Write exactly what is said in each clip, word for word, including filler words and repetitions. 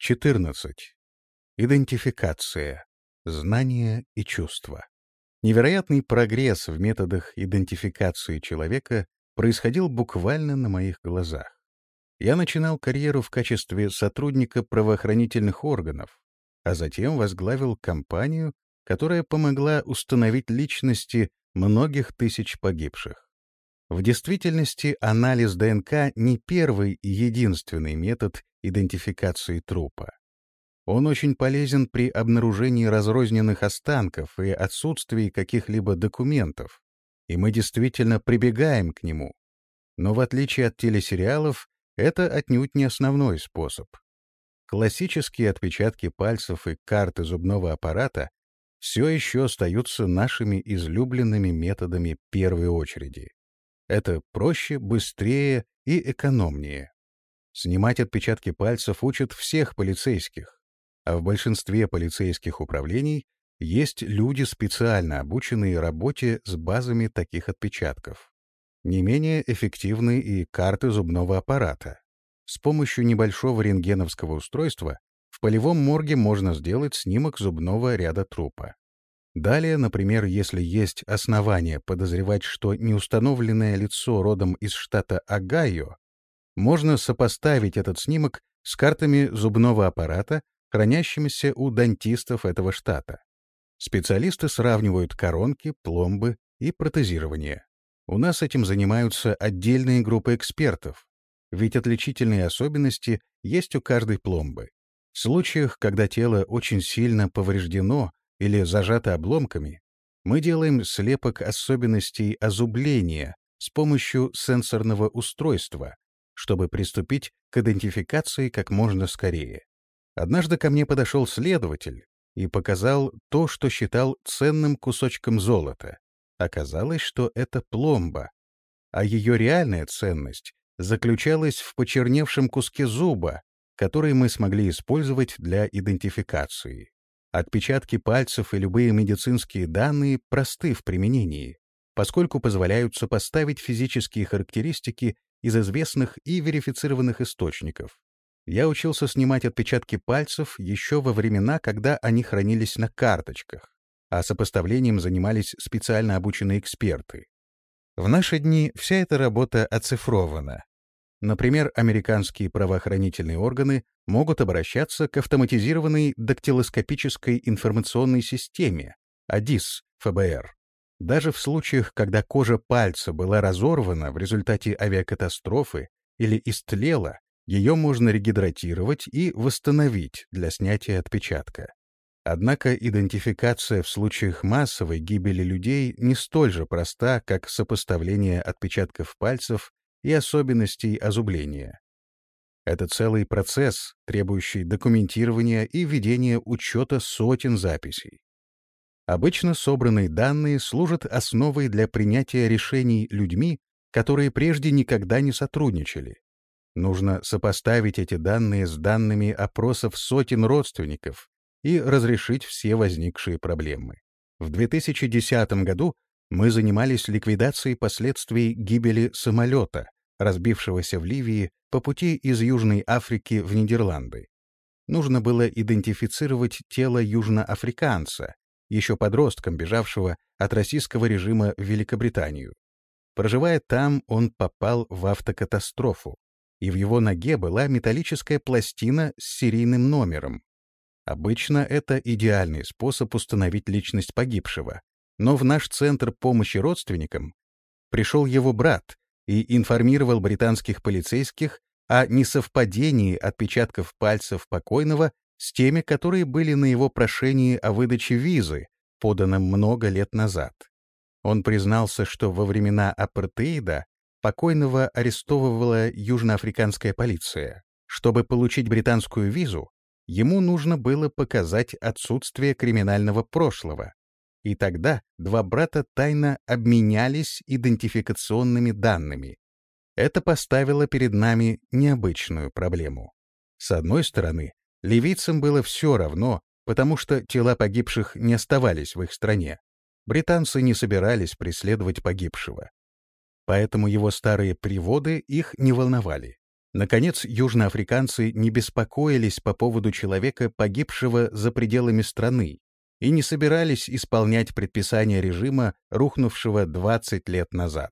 четырнадцать. Идентификация. Знание и чувство. Невероятный прогресс в методах идентификации человека происходил буквально на моих глазах. Я начинал карьеру в качестве сотрудника правоохранительных органов, а затем возглавил компанию, которая помогла установить личности многих тысяч погибших. В действительности анализ ДНК не первый и единственный метод идентификации трупа. Он очень полезен при обнаружении разрозненных останков и отсутствии каких-либо документов, и мы действительно прибегаем к нему. Но в отличие от телесериалов, это отнюдь не основной способ. Классические отпечатки пальцев и карты зубного аппарата все еще остаются нашими излюбленными методами первой очереди. Это проще, быстрее и экономнее. Снимать отпечатки пальцев учат всех полицейских, а в большинстве полицейских управлений есть люди, специально обученные работе с базами таких отпечатков. Не менее эффективны и карты зубного аппарата. С помощью небольшого рентгеновского устройства в полевом морге можно сделать снимок зубного ряда трупа. Далее, например, если есть основания подозревать, что неустановленное лицо родом из штата Огайо, можно сопоставить этот снимок с картами зубного аппарата, хранящимися у дантистов этого штата. Специалисты сравнивают коронки, пломбы и протезирование. У нас этим занимаются отдельные группы экспертов, ведь отличительные особенности есть у каждой пломбы. В случаях, когда тело очень сильно повреждено или зажато обломками, мы делаем слепок особенностей озубления с помощью сенсорного устройства, чтобы приступить к идентификации как можно скорее. Однажды ко мне подошел следователь и показал то, что считал ценным кусочком золота. Оказалось, что это пломба, а ее реальная ценность заключалась в почерневшем куске зуба, который мы смогли использовать для идентификации. Отпечатки пальцев и любые медицинские данные просты в применении, поскольку позволяют сопоставить физические характеристики из известных и верифицированных источников. Я учился снимать отпечатки пальцев еще во времена, когда они хранились на карточках, а сопоставлением занимались специально обученные эксперты. В наши дни вся эта работа оцифрована. Например, американские правоохранительные органы могут обращаться к автоматизированной дактилоскопической информационной системе а ди и эс эф бэ эр. Даже в случаях, когда кожа пальца была разорвана в результате авиакатастрофы или истлела, ее можно регидратировать и восстановить для снятия отпечатка. Однако идентификация в случаях массовой гибели людей не столь же проста, как сопоставление отпечатков пальцев и особенностей озубления. Это целый процесс, требующий документирования и ведения учета сотен записей. Обычно собранные данные служат основой для принятия решений людьми, которые прежде никогда не сотрудничали. Нужно сопоставить эти данные с данными опросов сотен родственников и разрешить все возникшие проблемы. В две тысячи десятом году мы занимались ликвидацией последствий гибели самолета, разбившегося в Ливии по пути из Южной Африки в Нидерланды. Нужно было идентифицировать тело южноафриканца, еще подростком, бежавшего от российского режима в Великобританию. Проживая там, он попал в автокатастрофу, и в его ноге была металлическая пластина с серийным номером. Обычно это идеальный способ установить личность погибшего, но в наш центр помощи родственникам пришел его брат и информировал британских полицейских о несовпадении отпечатков пальцев покойного с теми, которые были на его прошении о выдаче визы, поданном много лет назад. Он признался, что во времена апартеида покойного арестовывала южноафриканская полиция. Чтобы получить британскую визу, ему нужно было показать отсутствие криминального прошлого. И тогда два брата тайно обменялись идентификационными данными. Это поставило перед нами необычную проблему. С одной стороны, ливийцам было все равно, потому что тела погибших не оставались в их стране. Британцы не собирались преследовать погибшего. Поэтому его старые приводы их не волновали. Наконец, южноафриканцы не беспокоились по поводу человека, погибшего за пределами страны, и не собирались исполнять предписания режима, рухнувшего двадцать лет назад.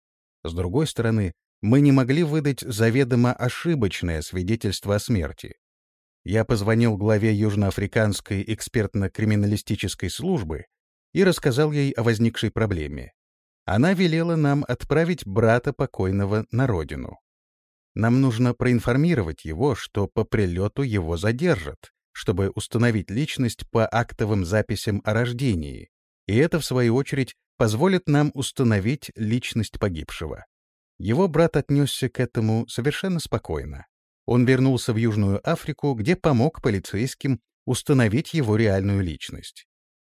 С другой стороны, мы не могли выдать заведомо ошибочное свидетельство о смерти. Я позвонил главе Южноафриканской экспертно-криминалистической службы и рассказал ей о возникшей проблеме. Она велела нам отправить брата покойного на родину. Нам нужно проинформировать его, что по прилету его задержат, чтобы установить личность по актовым записям о рождении, и это, в свою очередь, позволит нам установить личность погибшего. Его брат отнесся к этому совершенно спокойно. Он вернулся в Южную Африку, где помог полицейским установить его реальную личность.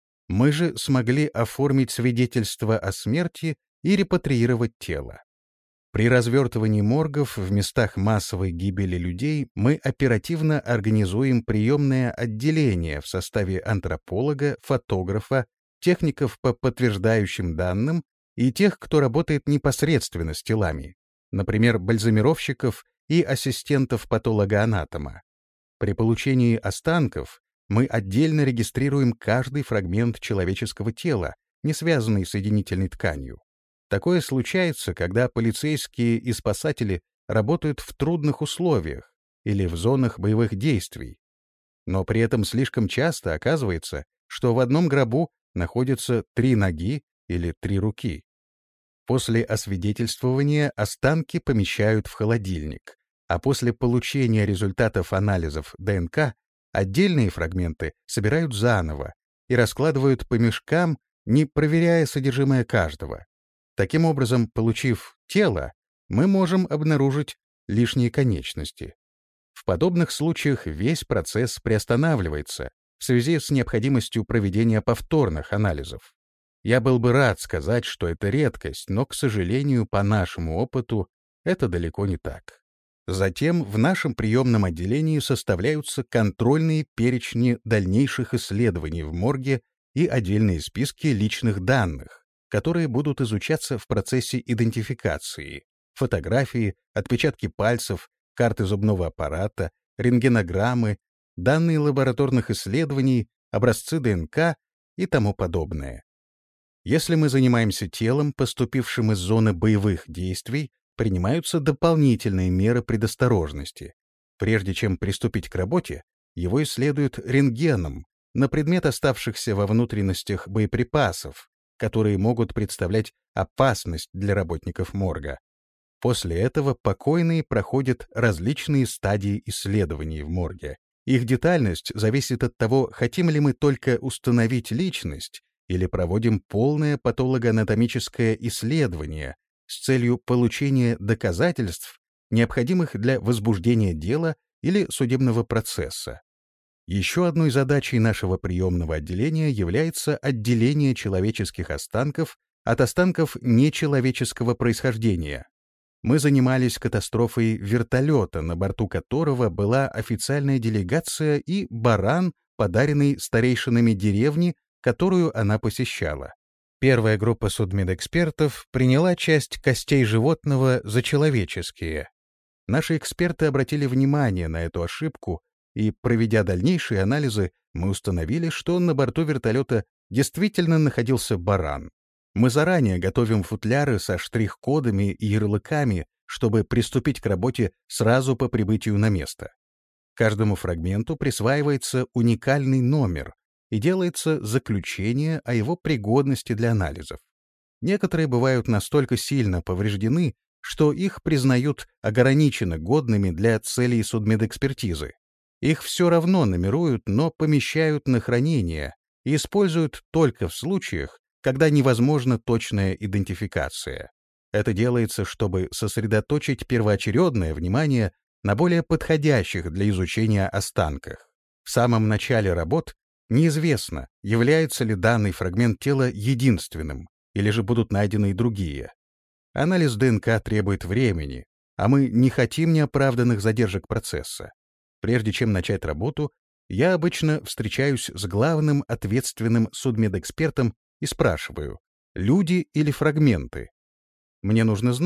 Мы же смогли оформить свидетельство о смерти и репатриировать тело. При развертывании моргов в местах массовой гибели людей мы оперативно организуем приемное отделение в составе антрополога, фотографа, техников по подтверждающим данным и тех, кто работает непосредственно с телами, например, бальзамировщиков и ассистентов патологоанатома. При получении останков мы отдельно регистрируем каждый фрагмент человеческого тела, не связанный с соединительной тканью. Такое случается, когда полицейские и спасатели работают в трудных условиях или в зонах боевых действий. Но при этом слишком часто оказывается, что в одном гробу находятся три ноги или три руки. После освидетельствования останки помещают в холодильник, а после получения результатов анализов ДНК отдельные фрагменты собирают заново и раскладывают по мешкам, не проверяя содержимое каждого. Таким образом, получив тело, мы можем обнаружить лишние конечности. В подобных случаях весь процесс приостанавливается в связи с необходимостью проведения повторных анализов. Я был бы рад сказать, что это редкость, но, к сожалению, по нашему опыту, это далеко не так. Затем в нашем приемном отделении составляются контрольные перечни дальнейших исследований в морге и отдельные списки личных данных, которые будут изучаться в процессе идентификации: фотографии, отпечатки пальцев, карты зубного аппарата, рентгенограммы, данные лабораторных исследований, образцы ДНК и тому подобное. Если мы занимаемся телом, поступившим из зоны боевых действий, принимаются дополнительные меры предосторожности. Прежде чем приступить к работе, его исследуют рентгеном на предмет оставшихся во внутренностях боеприпасов, которые могут представлять опасность для работников морга. После этого покойные проходят различные стадии исследований в морге. Их детальность зависит от того, хотим ли мы только установить личность или проводим полное патологоанатомическое исследование с целью получения доказательств, необходимых для возбуждения дела или судебного процесса. Еще одной задачей нашего приемного отделения является отделение человеческих останков от останков нечеловеческого происхождения. Мы занимались катастрофой вертолета, на борту которого была официальная делегация и баран, подаренный старейшинами деревни, которую она посещала. Первая группа судмедэкспертов приняла часть костей животного за человеческие. Наши эксперты обратили внимание на эту ошибку, и, проведя дальнейшие анализы, мы установили, что на борту вертолета действительно находился баран. Мы заранее готовим футляры со штрих-кодами и ярлыками, чтобы приступить к работе сразу по прибытию на место. Каждому фрагменту присваивается уникальный номер и делается заключение о его пригодности для анализов. Некоторые бывают настолько сильно повреждены, что их признают ограниченно годными для целей судмедэкспертизы. Их все равно номеруют, но помещают на хранение и используют только в случаях, когда невозможна точная идентификация. Это делается, чтобы сосредоточить первоочередное внимание на более подходящих для изучения останках. В самом начале работ неизвестно, является ли данный фрагмент тела единственным, или же будут найдены и другие. Анализ ДНК требует времени, а мы не хотим неоправданных задержек процесса. Прежде чем начать работу, я обычно встречаюсь с главным ответственным судмедэкспертом и спрашиваю: люди или фрагменты? Мне нужно знать,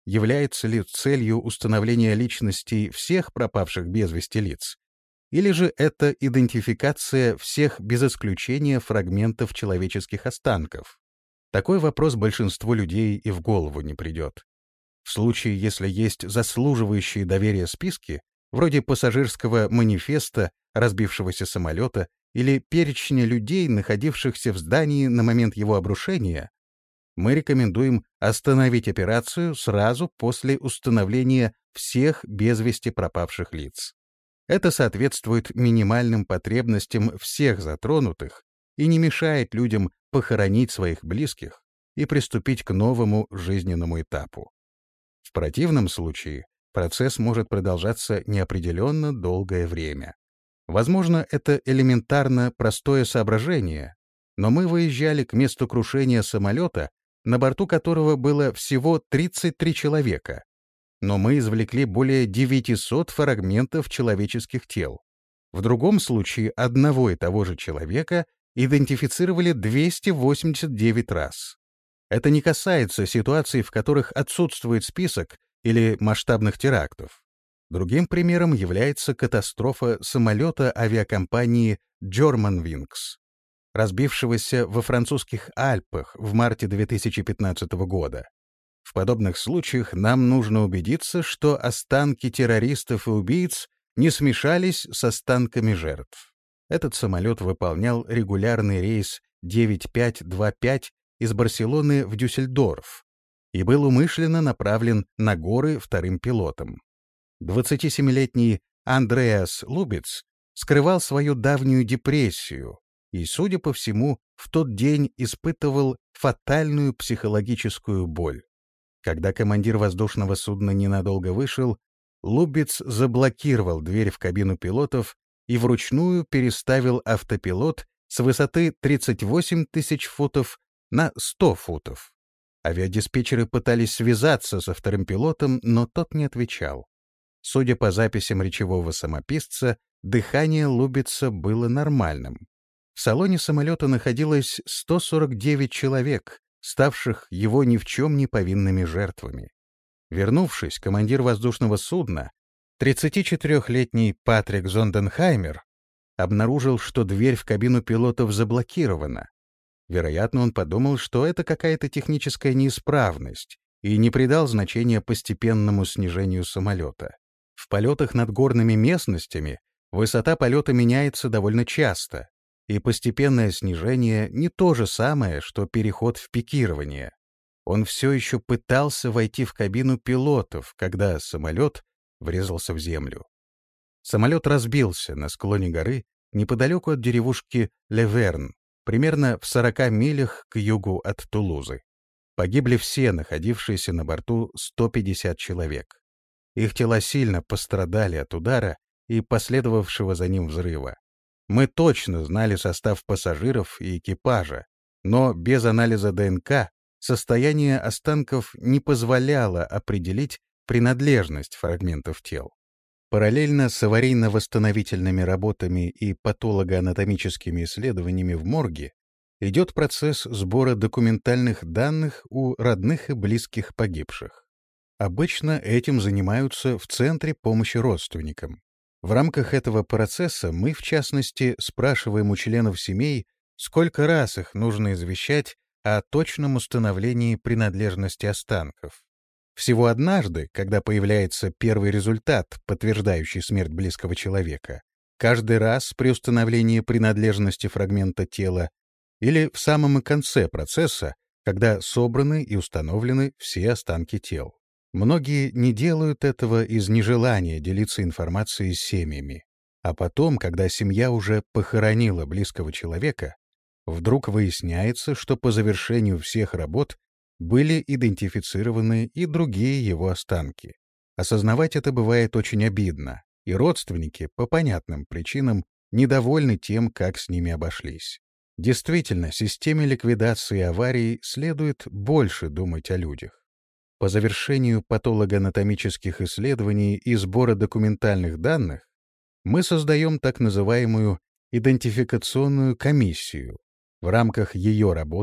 является ли целью установления личностей всех пропавших без вести лиц, или же это идентификация всех без исключения фрагментов человеческих останков. Такой вопрос большинству людей и в голову не придет. В случае, если есть заслуживающие доверия списки, вроде пассажирского манифеста разбившегося самолета или перечня людей, находившихся в здании на момент его обрушения, мы рекомендуем остановить операцию сразу после установления всех без вести пропавших лиц. Это соответствует минимальным потребностям всех затронутых и не мешает людям похоронить своих близких и приступить к новому жизненному этапу. В противном случае процесс может продолжаться неопределенно долгое время. Возможно, это элементарно простое соображение, но мы выезжали к месту крушения самолета, на борту которого было всего тридцать три человека, но мы извлекли более девятисот фрагментов человеческих тел. В другом случае одного и того же человека идентифицировали двести восемьдесят девять раз. Это не касается ситуаций, в которых отсутствует список или масштабных терактов. Другим примером является катастрофа самолета авиакомпании Germanwings, разбившегося во французских Альпах в марте две тысячи пятнадцатого года. В подобных случаях нам нужно убедиться, что останки террористов и убийц не смешались с останками жертв. Этот самолет выполнял регулярный рейс девять пять два пять из Барселоны в Дюссельдорф и был умышленно направлен на горы вторым пилотом. двадцатисемилетний Андреас Лубиц скрывал свою давнюю депрессию и, судя по всему, в тот день испытывал фатальную психологическую боль. Когда командир воздушного судна ненадолго вышел, Лубиц заблокировал дверь в кабину пилотов и вручную переставил автопилот с высоты тридцать восемь тысяч футов на сто футов. Авиадиспетчеры пытались связаться со вторым пилотом, но тот не отвечал. Судя по записям речевого самописца, дыхание Лубица было нормальным. В салоне самолета находилось сто сорок девять человек, ставших его ни в чем не повинными жертвами. Вернувшись, командир воздушного судна, тридцатичетырехлетний Патрик Зонденхаймер, обнаружил, что дверь в кабину пилотов заблокирована. Вероятно, он подумал, что это какая-то техническая неисправность, и не придал значения постепенному снижению самолета. В полетах над горными местностями высота полета меняется довольно часто, и постепенное снижение не то же самое, что переход в пикирование. Он все еще пытался войти в кабину пилотов, когда самолет врезался в землю. Самолет разбился на склоне горы неподалеку от деревушки Леверн, примерно в сорока милях к югу от Тулузы. Погибли все находившиеся на борту сто пятьдесят человек. Их тела сильно пострадали от удара и последовавшего за ним взрыва. Мы точно знали состав пассажиров и экипажа, но без анализа ДНК состояние останков не позволяло определить принадлежность фрагментов тел. Параллельно с аварийно-восстановительными работами и патологоанатомическими исследованиями в морге идет процесс сбора документальных данных у родных и близких погибших. Обычно этим занимаются в Центре помощи родственникам. В рамках этого процесса мы, в частности, спрашиваем у членов семей, сколько раз их нужно извещать о точном установлении принадлежности останков. Всего однажды, когда появляется первый результат, подтверждающий смерть близкого человека, каждый раз при установлении принадлежности фрагмента тела или в самом конце процесса, когда собраны и установлены все останки тел. Многие не делают этого из нежелания делиться информацией с семьями. А потом, когда семья уже похоронила близкого человека, вдруг выясняется, что по завершению всех работ были идентифицированы и другие его останки. Осознавать это бывает очень обидно, и родственники, по понятным причинам, недовольны тем, как с ними обошлись. Действительно, системе ликвидации аварий следует больше думать о людях. По завершению патологоанатомических исследований и сбора документальных данных мы создаем так называемую идентификационную комиссию. В рамках ее работы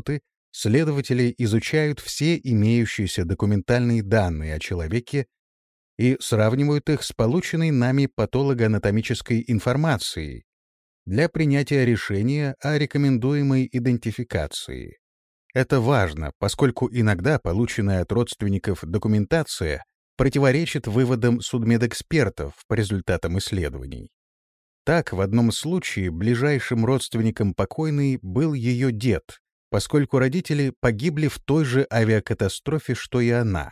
Следователи изучают все имеющиеся документальные данные о человеке и сравнивают их с полученной нами патологоанатомической информацией для принятия решения о рекомендуемой идентификации. Это важно, поскольку иногда полученная от родственников документация противоречит выводам судмедэкспертов по результатам исследований. Так, в одном случае ближайшим родственником покойной был ее дед, поскольку родители погибли в той же авиакатастрофе, что и она.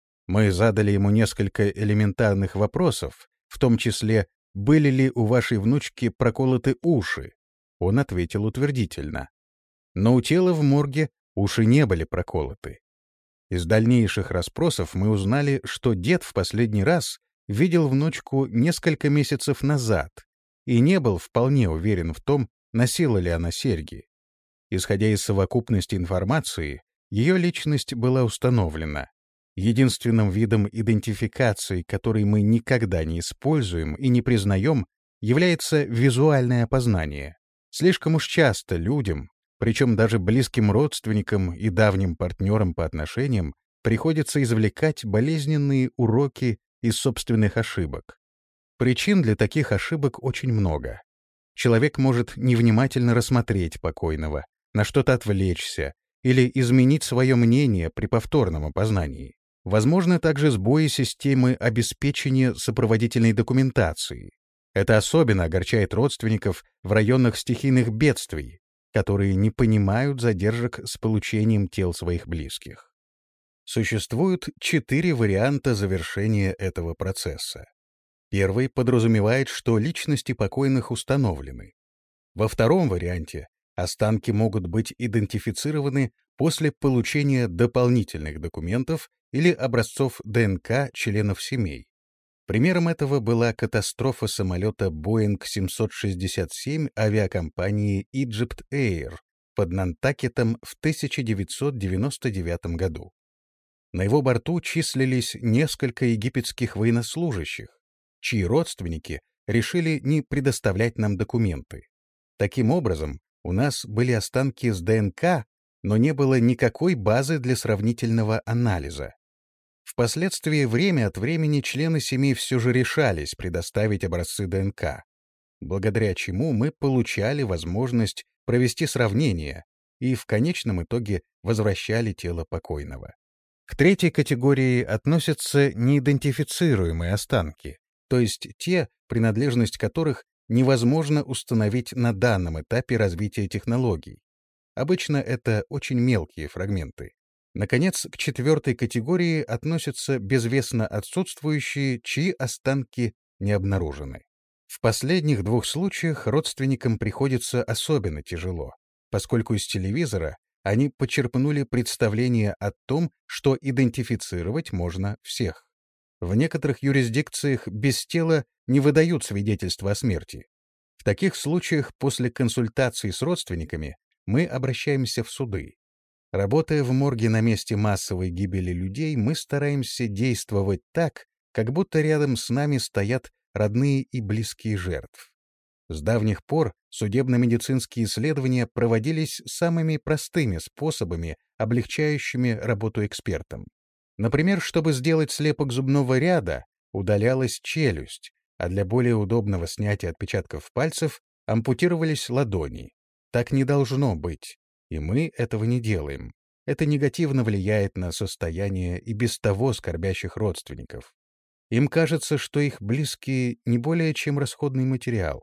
Мы задали ему несколько элементарных вопросов, в том числе, были ли у вашей внучки проколоты уши. Он ответил утвердительно. Но у тела в морге уши не были проколоты. Из дальнейших расспросов мы узнали, что дед в последний раз видел внучку несколько месяцев назад и не был вполне уверен в том, носила ли она серьги. Исходя из совокупности информации, ее личность была установлена. Единственным видом идентификации, который мы никогда не используем и не признаем, является визуальное опознание. Слишком уж часто людям, причем даже близким родственникам и давним партнерам по отношениям, приходится извлекать болезненные уроки из собственных ошибок. Причин для таких ошибок очень много. Человек может невнимательно рассмотреть покойного, на что-то отвлечься или изменить свое мнение при повторном опознании. Возможно также сбои системы обеспечения сопроводительной документации. Это особенно огорчает родственников в районах стихийных бедствий, которые не понимают задержек с получением тел своих близких. Существуют четыре варианта завершения этого процесса. Первый подразумевает, что личности покойных установлены. Во втором варианте останки могут быть идентифицированы после получения дополнительных документов или образцов ДНК членов семей. Примером этого была катастрофа самолета Боинг семьсот шестьдесят семь авиакомпании Egypt Air под Нантакетом в тысяча девятьсот девяносто девятом году. На его борту числились несколько египетских военнослужащих, чьи родственники решили не предоставлять нам документы. Таким образом, у нас были останки с ДНК, но не было никакой базы для сравнительного анализа. Впоследствии время от времени члены семей все же решались предоставить образцы ДНК, благодаря чему мы получали возможность провести сравнение и в конечном итоге возвращали тело покойного. К третьей категории относятся неидентифицируемые останки, то есть те, принадлежность которых невозможно установить на данном этапе развития технологий. Обычно это очень мелкие фрагменты. Наконец, к четвертой категории относятся безвестно отсутствующие, чьи останки не обнаружены. В последних двух случаях родственникам приходится особенно тяжело, поскольку из телевизора они почерпнули представление о том, что идентифицировать можно всех. В некоторых юрисдикциях без тела не выдают свидетельства о смерти. В таких случаях после консультации с родственниками мы обращаемся в суды. Работая в морге на месте массовой гибели людей, мы стараемся действовать так, как будто рядом с нами стоят родные и близкие жертв. С давних пор судебно-медицинские исследования проводились самыми простыми способами, облегчающими работу экспертам. Например, чтобы сделать слепок зубного ряда, удалялась челюсть, а для более удобного снятия отпечатков пальцев ампутировались ладони. Так не должно быть, и мы этого не делаем. Это негативно влияет на состояние и без того скорбящих родственников. Им кажется, что их близкие не более чем расходный материал.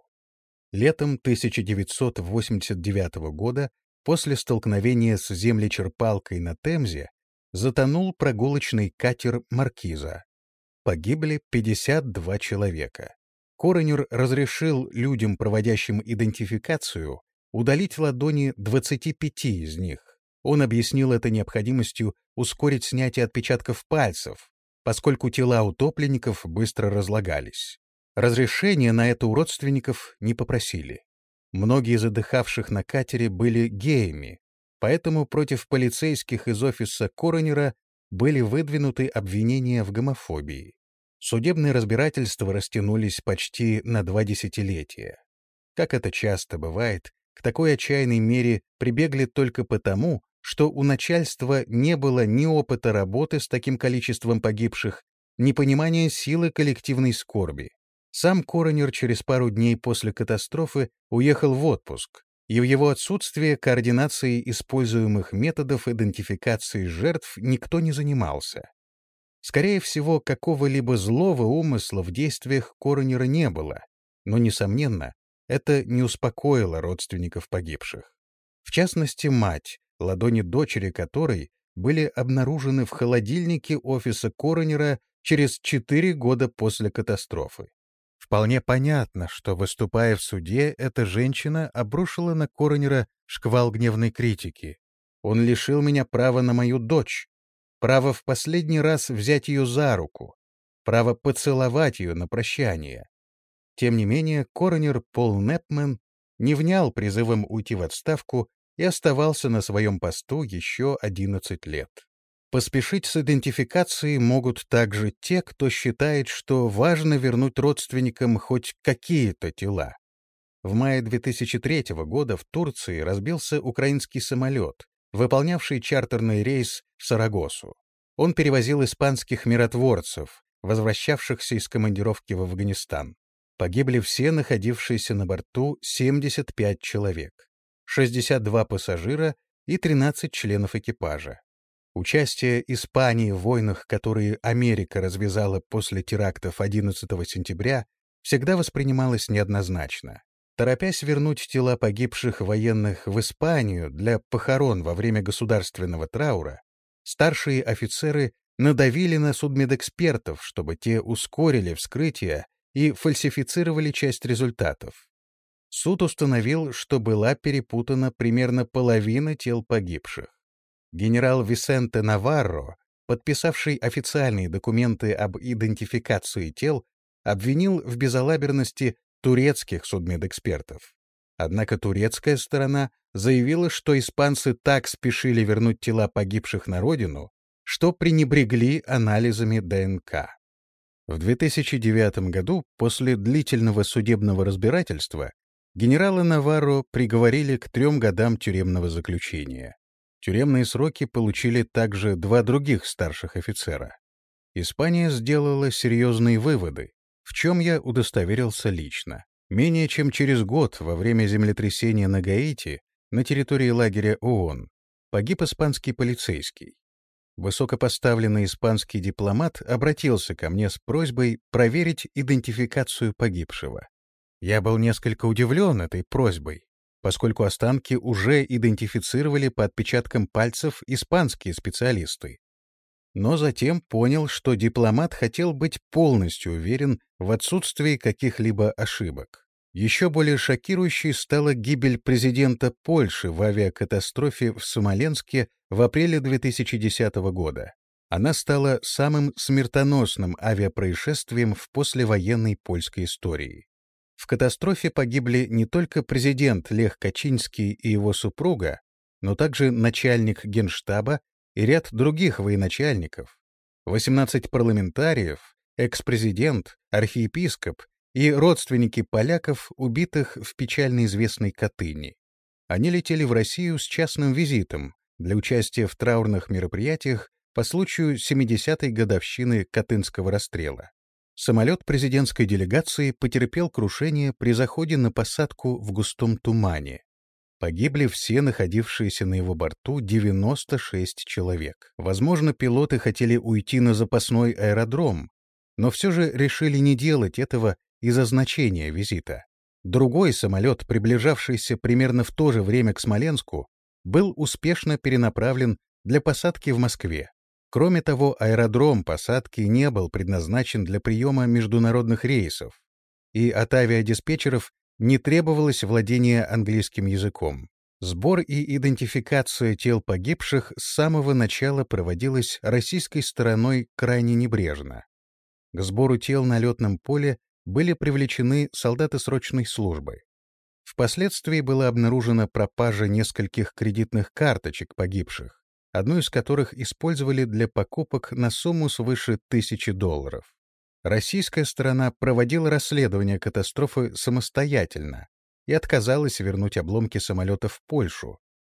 Летом тысяча девятьсот восемьдесят девятого года, после столкновения с землечерпалкой на Темзе, затонул прогулочный катер «Маркиза». Погибли пятьдесят два человека. Коронер разрешил людям, проводящим идентификацию, удалить ладони двадцати пяти из них. Он объяснил это необходимостью ускорить снятие отпечатков пальцев, поскольку тела утопленников быстро разлагались. Разрешения на это у родственников не попросили. Многие из отдыхавших на катере были геями, поэтому против полицейских из офиса коронера были выдвинуты обвинения в гомофобии. Судебные разбирательства растянулись почти на два десятилетия. Как это часто бывает, к такой отчаянной мере прибегли только потому, что у начальства не было ни опыта работы с таким количеством погибших, ни понимания силы коллективной скорби. Сам коронер через пару дней после катастрофы уехал в отпуск, и в его отсутствие координацией используемых методов идентификации жертв никто не занимался. Скорее всего, какого-либо злого умысла в действиях коронера не было, но, несомненно, это не успокоило родственников погибших. В частности, мать, ладони дочери которой были обнаружены в холодильнике офиса коронера через четыре года после катастрофы. Вполне понятно, что, выступая в суде, эта женщина обрушила на коронера шквал гневной критики. Он лишил меня права на мою дочь, права в последний раз взять ее за руку, права поцеловать ее на прощание. Тем не менее, коронер Пол Непмен не внял призывом уйти в отставку и оставался на своем посту еще одиннадцать лет. Поспешить с идентификацией могут также те, кто считает, что важно вернуть родственникам хоть какие-то тела. В мае две тысячи третьего года в Турции разбился украинский самолет, выполнявший чартерный рейс в Сарагосу. Он перевозил испанских миротворцев, возвращавшихся из командировки в Афганистан. Погибли все находившиеся на борту семьдесят пять человек, шестьдесят два пассажира и тринадцать членов экипажа. Участие Испании в войнах, которые Америка развязала после терактов одиннадцатого сентября, всегда воспринималось неоднозначно. Торопясь вернуть тела погибших военных в Испанию для похорон во время государственного траура, старшие офицеры надавили на судмедэкспертов, чтобы те ускорили вскрытие и фальсифицировали часть результатов. Суд установил, что была перепутана примерно половина тел погибших. Генерал Висенте Наварро, подписавший официальные документы об идентификации тел, обвинил в безалаберности турецких судмедэкспертов. Однако турецкая сторона заявила, что испанцы так спешили вернуть тела погибших на родину, что пренебрегли анализами ДНК. В две тысячи девятом году, после длительного судебного разбирательства, генерала Наварро приговорили к трем годам тюремного заключения. Тюремные сроки получили также два других старших офицера. Испания сделала серьезные выводы, в чем я удостоверился лично. Менее чем через год во время землетрясения на Гаити на территории лагеря ООН погиб испанский полицейский. Высокопоставленный испанский дипломат обратился ко мне с просьбой проверить идентификацию погибшего. Я был несколько удивлен этой просьбой, поскольку останки уже идентифицировали по отпечаткам пальцев испанские специалисты. Но затем понял, что дипломат хотел быть полностью уверен в отсутствии каких-либо ошибок. Еще более шокирующей стала гибель президента Польши в авиакатастрофе в Смоленске в апреле две тысячи десятого года. Она стала самым смертоносным авиапроисшествием в послевоенной польской истории. В катастрофе погибли не только президент Лех Качинский и его супруга, но также начальник Генштаба и ряд других военачальников, восемнадцать парламентариев, экс-президент, архиепископ и родственники поляков, убитых в печально известной Катыни. Они летели в Россию с частным визитом для участия в траурных мероприятиях по случаю семидесятой годовщины Катынского расстрела. Самолет президентской делегации потерпел крушение при заходе на посадку в густом тумане. Погибли все находившиеся на его борту девяносто шесть человек. Возможно, пилоты хотели уйти на запасной аэродром, но все же решили не делать этого из-за значения визита. Другой самолет, приближавшийся примерно в то же время к Смоленску, был успешно перенаправлен для посадки в Москве. Кроме того, аэродром посадки не был предназначен для приема международных рейсов, и от авиадиспетчеров не требовалось владение английским языком. Сбор и идентификация тел погибших с самого начала проводилась российской стороной крайне небрежно. К сбору тел на летном поле были привлечены солдаты срочной службы. Впоследствии была обнаружена пропажа нескольких кредитных карточек погибших, одну из которых использовали для покупок на сумму свыше тысячи долларов. Российская сторона проводила расследование катастрофы самостоятельно и отказалась вернуть обломки самолета в Польшу,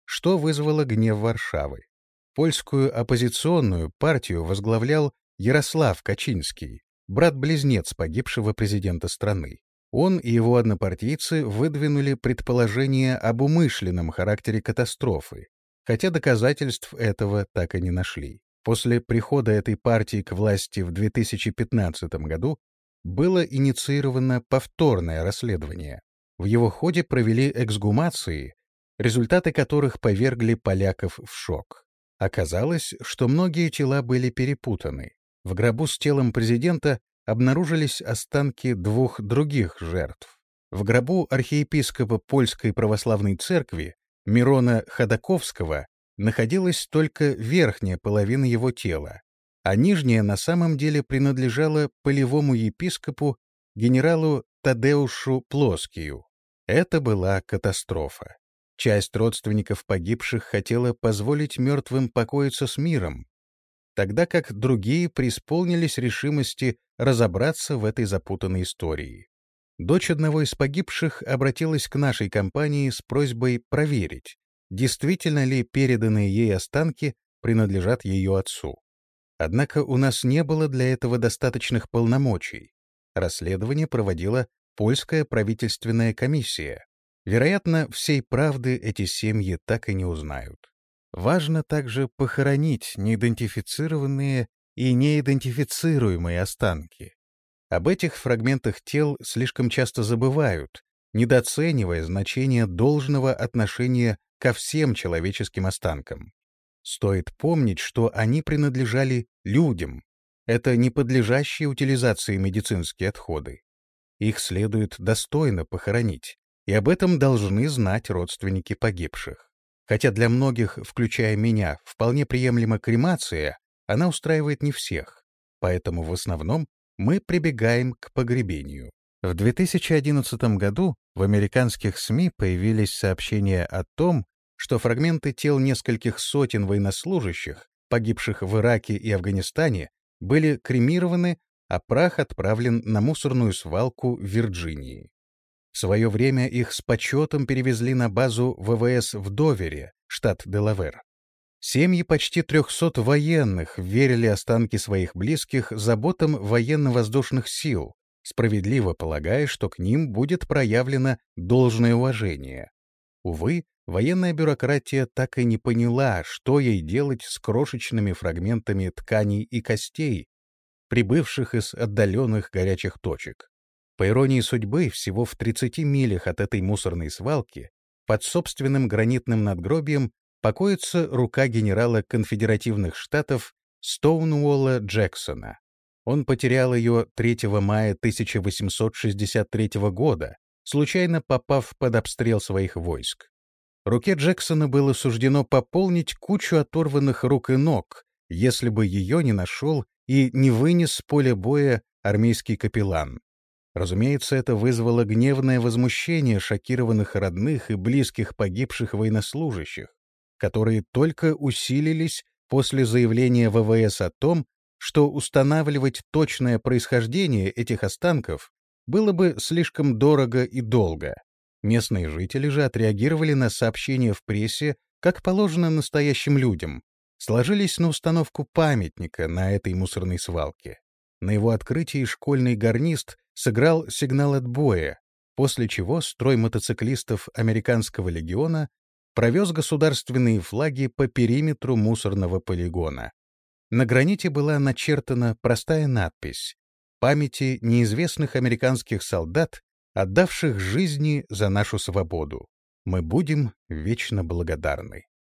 что вызвало гнев Варшавы. Польскую оппозиционную партию возглавлял Ярослав Качинский, брат-близнец погибшего президента страны. Он и его однопартийцы выдвинули предположение об умышленном характере катастрофы, хотя доказательств этого так и не нашли. После прихода этой партии к власти в две тысячи пятнадцатом году было инициировано повторное расследование. В его ходе провели эксгумации, результаты которых повергли поляков в шок. Оказалось, что многие тела были перепутаны. В гробу с телом президента обнаружились останки двух других жертв. В гробу архиепископа Польской православной церкви Мирона Ходаковского находилась только верхняя половина его тела, а нижняя на самом деле принадлежала полевому епископу генералу Тадеушу Плоскию. Это была катастрофа. Часть родственников погибших хотела позволить мертвым покоиться с миром, тогда как другие преисполнились решимости разобраться в этой запутанной истории. Дочь одного из погибших обратилась к нашей компании с просьбой проверить, действительно ли переданные ей останки принадлежат ее отцу. Однако у нас не было для этого достаточных полномочий. Расследование проводила польская правительственная комиссия. Вероятно, всей правды эти семьи так и не узнают. Важно также похоронить неидентифицированные и неидентифицируемые останки. Об этих фрагментах тел слишком часто забывают, недооценивая значение должного отношения ко всем человеческим останкам. Стоит помнить, что они принадлежали людям. Это не подлежащие утилизации медицинские отходы. Их следует достойно похоронить, и об этом должны знать родственники погибших. Хотя для многих, включая меня, вполне приемлема кремация, она устраивает не всех, поэтому в основном мы прибегаем к погребению. В две тысячи одиннадцатом году в американских СМИ появились сообщения о том, что фрагменты тел нескольких сотен военнослужащих, погибших в Ираке и Афганистане, были кремированы, а прах отправлен на мусорную свалку в Вирджинии. В свое время их с почетом перевезли на базу ВВС в Довере, штат Делавэр. Семьи почти трехсот военных верили останки своих близких заботам военно-воздушных сил, справедливо полагая, что к ним будет проявлено должное уважение. Увы, военная бюрократия так и не поняла, что ей делать с крошечными фрагментами тканей и костей, прибывших из отдаленных горячих точек. По иронии судьбы, всего в тридцати милях от этой мусорной свалки, под собственным гранитным надгробием, покоится рука генерала конфедеративных штатов Стоунуолла Джексона. Он потерял ее третьего мая тысяча восемьсот шестьдесят третьего года, случайно попав под обстрел своих войск. Руке Джексона было суждено пополнить кучу оторванных рук и ног, если бы ее не нашел и не вынес с поля боя армейский капеллан. Разумеется, это вызвало гневное возмущение шокированных родных и близких погибших военнослужащих, которые только усилились после заявления ВВС о том, что устанавливать точное происхождение этих останков было бы слишком дорого и долго. Местные жители же отреагировали на сообщения в прессе, как положено настоящим людям, сложились на установку памятника на этой мусорной свалке. На его открытии школьный гарнист сыграл сигнал отбоя, после чего строй мотоциклистов Американского легиона провез государственные флаги по периметру мусорного полигона. На граните была начертана простая надпись «Памяти неизвестных американских солдат, отдавших жизни за нашу свободу. Мы будем вечно благодарны».